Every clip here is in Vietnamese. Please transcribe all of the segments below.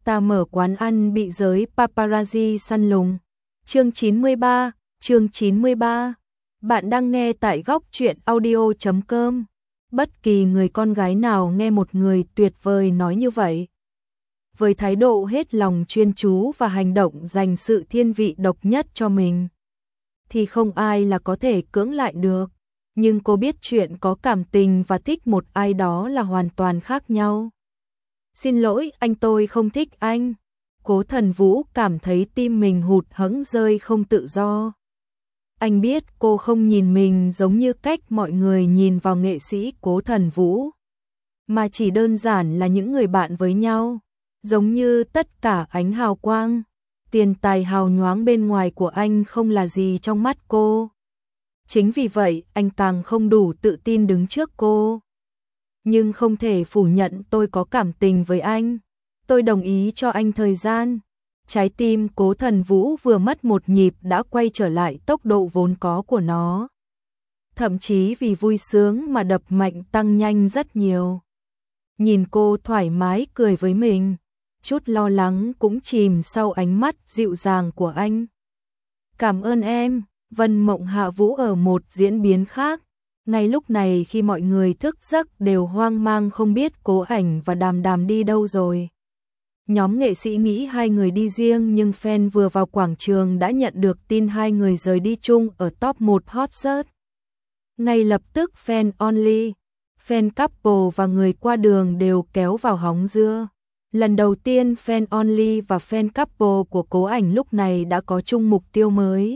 Ta mở quán ăn bị giới paparazzi săn lùng. Chương 93. Bạn đang nghe tại góc truyện audio.com. Bất kỳ người con gái nào nghe một người tuyệt vời nói như vậy, với thái độ hết lòng chuyên chú và hành động dành sự thiên vị độc nhất cho mình, thì không ai là có thể cưỡng lại được. Nhưng cô biết chuyện có cảm tình và thích một ai đó là hoàn toàn khác nhau. Xin lỗi anh, tôi không thích anh. Cố Thần Vũ cảm thấy tim mình hụt hẫng rơi không tự do. Anh biết cô không nhìn mình giống như cách mọi người nhìn vào nghệ sĩ Cố Thần Vũ, mà chỉ đơn giản là những người bạn với nhau. Giống như tất cả ánh hào quang, tiền tài hào nhoáng bên ngoài của anh không là gì trong mắt cô. Chính vì vậy anh càng không đủ tự tin đứng trước cô. Nhưng không thể phủ nhận tôi có cảm tình với anh. Tôi đồng ý cho anh thời gian. Trái tim Cố Thần Vũ vừa mất một nhịp đã quay trở lại tốc độ vốn có của nó. Thậm chí vì vui sướng mà đập mạnh tăng nhanh rất nhiều. Nhìn cô thoải mái cười với mình, chút lo lắng cũng chìm sau ánh mắt dịu dàng của anh. Cảm ơn em. Vân Mộng Hạ Vũ ở một diễn biến khác. Ngay lúc này khi mọi người thức giấc đều hoang mang không biết Cố Ảnh và Đàm Đàm đi đâu rồi. Nhóm nghệ sĩ nghĩ hai người đi riêng, nhưng fan vừa vào quảng trường đã nhận được tin hai người rời đi chung ở top 1 hot search. Ngay lập tức fan only, fan couple và người qua đường đều kéo vào hóng dưa. Lần đầu tiên fan only và fan couple của Cố Ảnh lúc này đã có chung mục tiêu mới.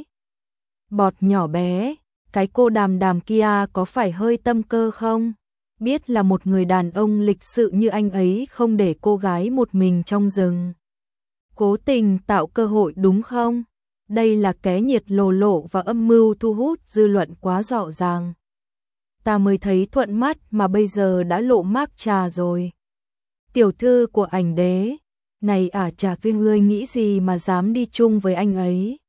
Bọt nhỏ bé, cái cô Đàm Đàm kia có phải hơi tâm cơ không? Biết là một người đàn ông lịch sự như anh ấy không để cô gái một mình trong rừng. Cố tình tạo cơ hội đúng không? Đây là ké nhiệt lồ lộ và âm mưu thu hút dư luận quá rõ ràng. Ta mới thấy thuận mắt mà bây giờ đã lộ mác trà rồi. Tiểu thư của Ảnh Đế, này chả cái ngươi nghĩ gì mà dám đi chung với anh ấy?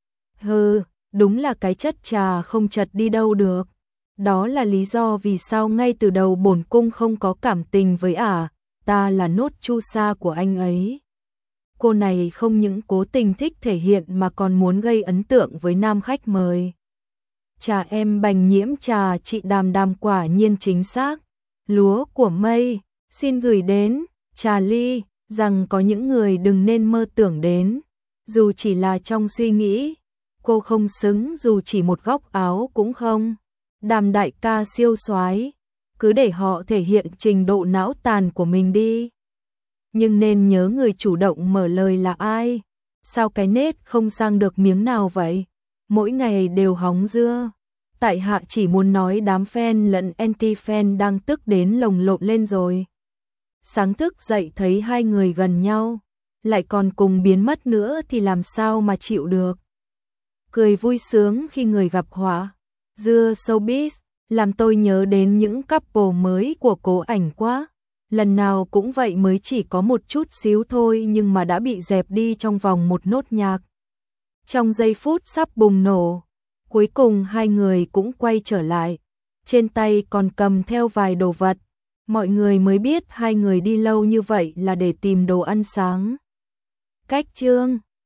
Hừ, đúng là cái chất trà không chật đi đâu được. Đó là lý do vì sao ngay từ đầu bổn cung không có cảm tình với ta là nốt chu sa của anh ấy. Cô này không những cố tình thích thể hiện mà còn muốn gây ấn tượng với nam khách mời. Trà em Bành Nhiễm trà chị Đàm Đàm quả nhiên chính xác. Lúa của mây, xin gửi đến Trà Ly, rằng có những người đừng nên mơ tưởng đến, dù chỉ là trong suy nghĩ. Cô không xứng dù chỉ một góc áo cũng không. Đàm đại ca siêu soái, cứ để họ thể hiện trình độ não tàn của mình đi. Nhưng nên nhớ người chủ động mở lời là ai. Sao cái nết không sang được miếng nào vậy? Mỗi ngày đều hóng dưa. Tại hạ chỉ muốn nói đám fan lẫn anti-fan đang tức đến lồng lộn lên rồi. Sáng thức dậy thấy hai người gần nhau, lại còn cùng biến mất nữa thì làm sao mà chịu được. Cười vui sướng khi người gặp họa. Dưa showbiz làm tôi nhớ đến những couple mới của Cố Ảnh quá. Lần nào cũng vậy, mới chỉ có một chút xíu thôi nhưng mà đã bị dẹp đi trong vòng một nốt nhạc. Trong giây phút sắp bùng nổ, cuối cùng hai người cũng quay trở lại. Trên tay còn cầm theo vài đồ vật. Mọi người mới biết hai người đi lâu như vậy là để tìm đồ ăn sáng. Cách chương